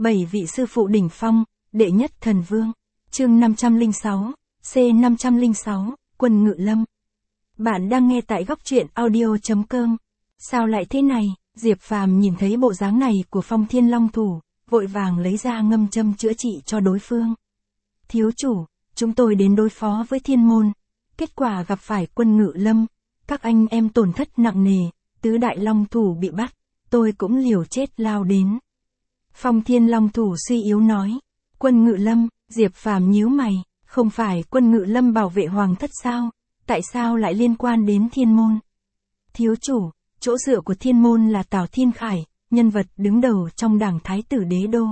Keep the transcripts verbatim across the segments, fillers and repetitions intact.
Bảy vị sư phụ đỉnh phong, đệ nhất thần vương. Chương năm trăm lẻ sáu, C năm trăm lẻ sáu, Quân Ngự Lâm. Bạn đang nghe tại góc truyện audio chấm com. Sao lại thế này? Diệp Phàm nhìn thấy bộ dáng này của Phong Thiên Long Thủ, vội vàng lấy ra ngâm châm chữa trị cho đối phương. Thiếu chủ, chúng tôi đến đối phó với Thiên Môn, kết quả gặp phải Quân Ngự Lâm, các anh em tổn thất nặng nề, tứ đại long thủ bị bắt, tôi cũng liều chết lao đến. Phong Thiên Long Thủ suy yếu nói. Quân Ngự Lâm, Diệp Phàm nhíu mày, không phải Quân Ngự Lâm bảo vệ hoàng thất sao, tại sao lại liên quan đến Thiên Môn? Thiếu chủ, chỗ dựa của Thiên Môn là Tào Thiên Khải, nhân vật đứng đầu trong đảng Thái tử Đế Đô.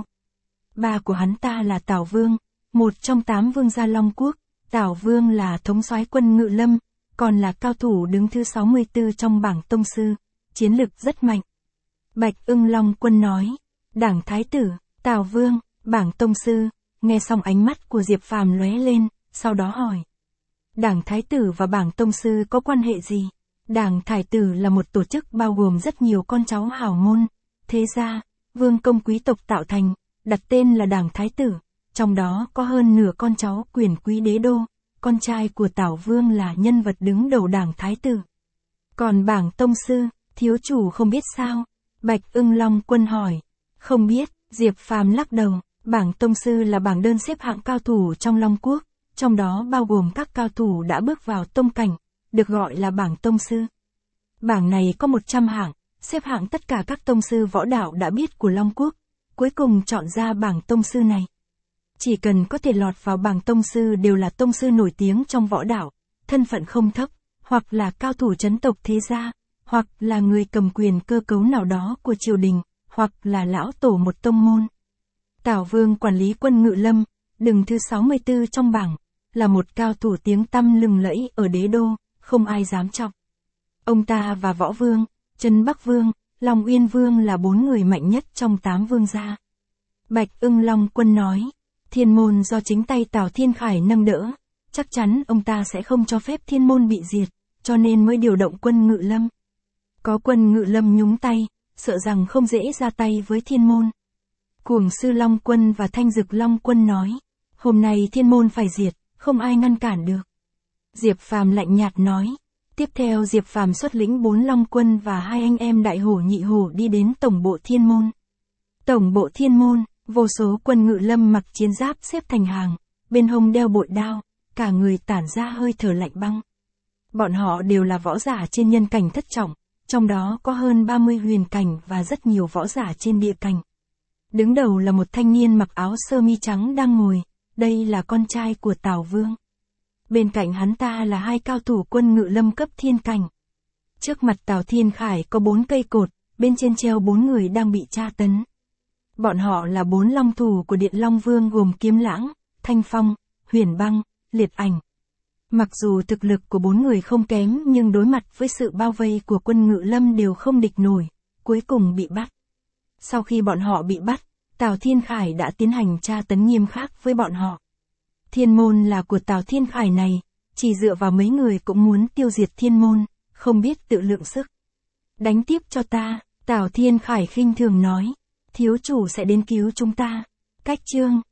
Ba của hắn ta là Tào Vương, một trong tám vương gia Long Quốc. Tào Vương là thống soái Quân Ngự Lâm, còn là cao thủ đứng thứ sáu mươi tư trong bảng tông sư, chiến lực rất mạnh. Bạch Ưng Long Quân nói. Đảng Thái tử, Tào Vương, bảng tông sư. Nghe xong ánh mắt của Diệp Phàm lóe lên, sau đó hỏi. Đảng Thái tử và bảng tông sư có quan hệ gì? Đảng Thái tử là một tổ chức bao gồm rất nhiều con cháu hào môn, thế gia, vương công quý tộc tạo thành, đặt tên là Đảng Thái tử, trong đó có hơn nửa con cháu quyền quý đế đô, con trai của Tào Vương là nhân vật đứng đầu Đảng Thái tử. Còn bảng tông sư, thiếu chủ không biết sao? Bạch Ưng Long Quân hỏi. Không biết, Diệp Phàm lắc đầu. Bảng tông sư là bảng đơn xếp hạng cao thủ trong Long Quốc, trong đó bao gồm các cao thủ đã bước vào tông cảnh, được gọi là bảng tông sư. Bảng này có một trăm hạng, xếp hạng tất cả các tông sư võ đạo đã biết của Long Quốc, cuối cùng chọn ra bảng tông sư này. Chỉ cần có thể lọt vào bảng tông sư đều là tông sư nổi tiếng trong võ đạo, thân phận không thấp, hoặc là cao thủ chấn tộc thế gia, hoặc là người cầm quyền cơ cấu nào đó của triều đình, hoặc là lão tổ một tông môn. Tào Vương quản lý Quân Ngự Lâm, đứng thứ sáu mươi tư trong bảng, là một cao thủ tiếng tăm lừng lẫy ở đế đô, không ai dám chọc. Ông ta và Võ Vương, Trấn Bắc Vương, Long Uyên Vương là bốn người mạnh nhất trong tám vương gia. Bạch Ưng Long Quân nói, Thiên Môn do chính tay Tào Thiên Khải nâng đỡ, chắc chắn ông ta sẽ không cho phép Thiên Môn bị diệt, cho nên mới điều động Quân Ngự Lâm. Có Quân Ngự Lâm nhúng tay, sợ rằng không dễ ra tay với Thiên Môn. Cuồng Sư Long Quân và Thanh Dực Long Quân nói, hôm nay Thiên Môn phải diệt, không ai ngăn cản được. Diệp Phàm lạnh nhạt nói. Tiếp theo Diệp Phàm xuất lĩnh bốn Long Quân và hai anh em Đại Hổ Nhị Hổ đi đến tổng bộ Thiên Môn. Tổng bộ Thiên Môn, vô số Quân Ngự Lâm mặc chiến giáp xếp thành hàng, bên hông đeo bội đao, cả người tản ra hơi thở lạnh băng. Bọn họ đều là võ giả trên nhân cảnh thất trọng, trong đó có hơn ba mươi huyền cảnh và rất nhiều võ giả trên địa cảnh. Đứng đầu là một thanh niên mặc áo sơ mi trắng đang ngồi, đây là con trai của Tào Vương. Bên cạnh hắn ta là hai cao thủ Quân Ngự Lâm cấp thiên cảnh. Trước mặt Tào Thiên Khải có bốn cây cột, bên trên treo bốn người đang bị tra tấn. Bọn họ là bốn long thủ của Điện Long Vương gồm Kiếm Lãng, Thanh Phong, Huyền Băng, Liệt Ảnh. Mặc dù thực lực của bốn người không kém nhưng đối mặt với sự bao vây của Quân Ngự Lâm đều không địch nổi, cuối cùng bị bắt. Sau khi bọn họ bị bắt, Tào Thiên Khải đã tiến hành tra tấn nghiêm khắc với bọn họ. Thiên Môn là của Tào Thiên Khải này, chỉ dựa vào mấy người cũng muốn tiêu diệt Thiên Môn, không biết tự lượng sức. Đánh tiếp cho ta, Tào Thiên Khải khinh thường nói, thiếu chủ sẽ đến cứu chúng ta. Cách chương